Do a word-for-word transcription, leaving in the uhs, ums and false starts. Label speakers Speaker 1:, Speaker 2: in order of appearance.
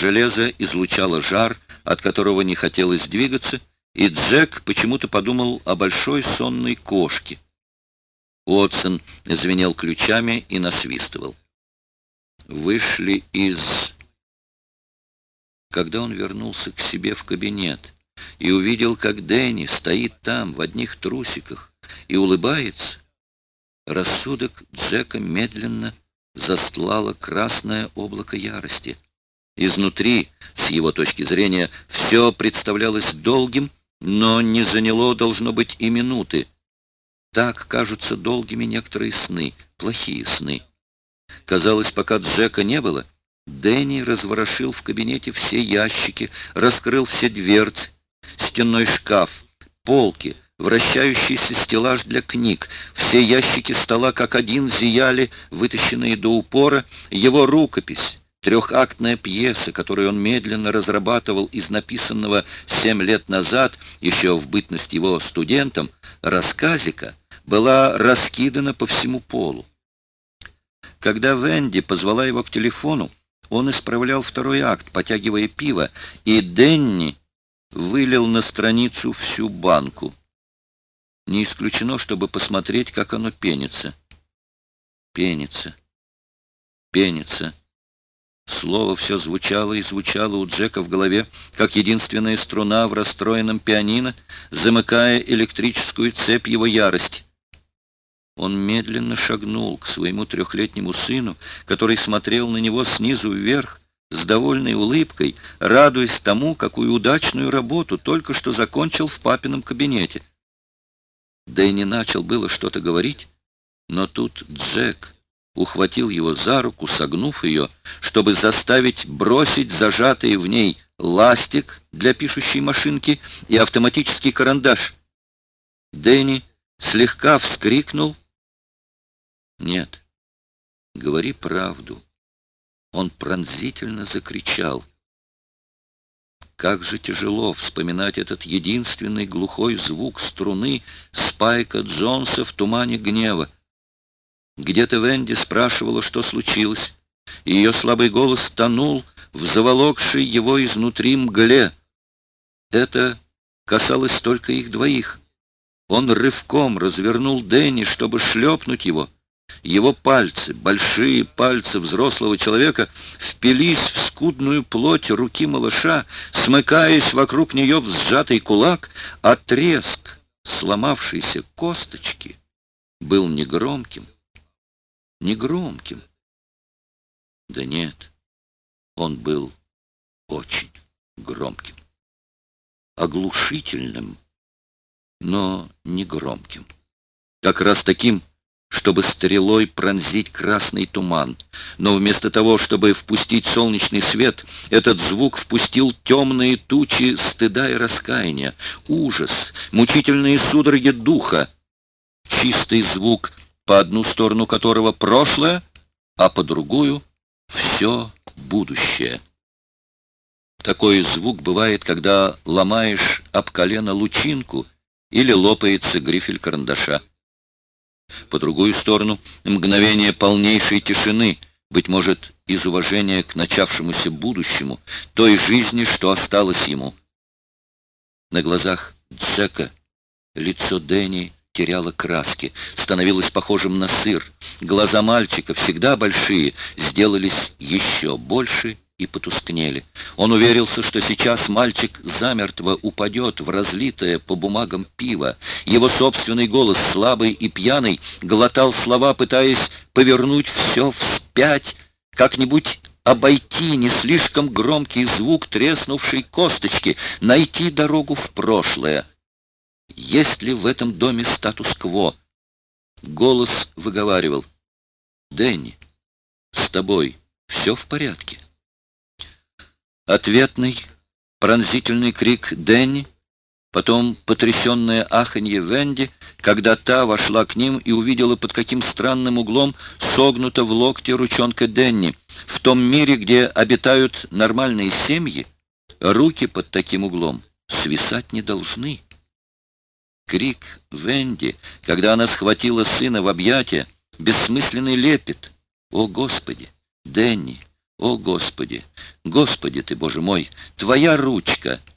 Speaker 1: Железо излучало жар, от которого не хотелось двигаться, и Джек почему-то подумал о большой сонной кошке. Уотсон звенел ключами и насвистывал. Вышли из... Когда он вернулся к себе в кабинет и увидел, как Дэнни стоит там в одних трусиках и улыбается, рассудок Джека медленно застлало красное облако ярости. Изнутри, с его точки зрения, все представлялось долгим, но не заняло, должно быть, и минуты. Так кажутся долгими некоторые сны, плохие сны. Казалось, пока Джека не было, Дэнни разворошил в кабинете все ящики, раскрыл все дверцы, стенной шкаф, полки, вращающийся стеллаж для книг. Все ящики стола как один зияли, вытащенные до упора, его рукопись. Трехактная пьеса, которую он медленно разрабатывал из написанного семь лет назад, еще в бытность его студентом, рассказика, была раскидана по всему полу. Когда Венди позвала его к телефону, он исправлял второй акт, потягивая пиво, и Дэнни вылил на страницу всю банку. Не исключено, чтобы посмотреть, как оно пенится. Пенится. Пенится. Слово все звучало и звучало у Джека в голове, как единственная струна в расстроенном пианино, замыкая электрическую цепь его ярости. Он медленно шагнул к своему трехлетнему сыну, который смотрел на него снизу вверх, с довольной улыбкой, радуясь тому, какую удачную работу только что закончил в папином кабинете. Дэнни начал было что-то говорить, но тут Джек ухватил его за руку, согнув ее, чтобы заставить бросить зажатые в ней ластик для пишущей машинки и автоматический карандаш. Дэнни слегка вскрикнул. «Нет, говори правду». Он пронзительно закричал. Как же тяжело вспоминать этот единственный глухой звук струны Спайка Джонса в тумане гнева. Где-то Венди спрашивала, что случилось, и ее слабый голос тонул в заволокшей его изнутри мгле. Это касалось только их двоих. Он рывком развернул Дэнни, чтобы шлепнуть его. Его пальцы, большие пальцы взрослого человека, впились в скудную плоть руки малыша, смыкаясь вокруг нее в сжатый кулак, а треск сломавшейся косточки был негромким. Негромким. Да нет, он был очень громким. Оглушительным, но не громким. Как раз таким, чтобы стрелой пронзить красный туман. Но вместо того, чтобы впустить солнечный свет, этот звук впустил темные тучи стыда и раскаяния, ужас, мучительные судороги духа. Чистый звук, по одну сторону которого прошлое, а по другую — все будущее. Такой звук бывает, когда ломаешь об колено лучинку или лопается грифель карандаша. По другую сторону — мгновение полнейшей тишины, быть может, из уважения к начавшемуся будущему, той жизни, что осталось ему. На глазах Джека лицо Дэнни теряло краски, становилось похожим на сыр. Глаза мальчика, всегда большие, сделались еще больше и потускнели. Он уверился, что сейчас мальчик замертво упадет в разлитое по бумагам пиво. Его собственный голос, слабый и пьяный, глотал слова, пытаясь повернуть все вспять, как-нибудь обойти не слишком громкий звук треснувшей косточки, найти дорогу в прошлое. Есть ли в этом доме статус-кво? Голос выговаривал: «Дэнни, с тобой все в порядке?» Ответный, пронзительный крик Дэнни, потом потрясенное аханье Венди, когда та вошла к ним и увидела, под каким странным углом согнута в локте ручонка Дэнни. В том мире, где обитают нормальные семьи, руки под таким углом свисать не должны. Крик Венди, когда она схватила сына в объятия, бессмысленный лепет. «О, Господи! Дэнни! О, Господи! Господи ты, Боже мой! Твоя ручка!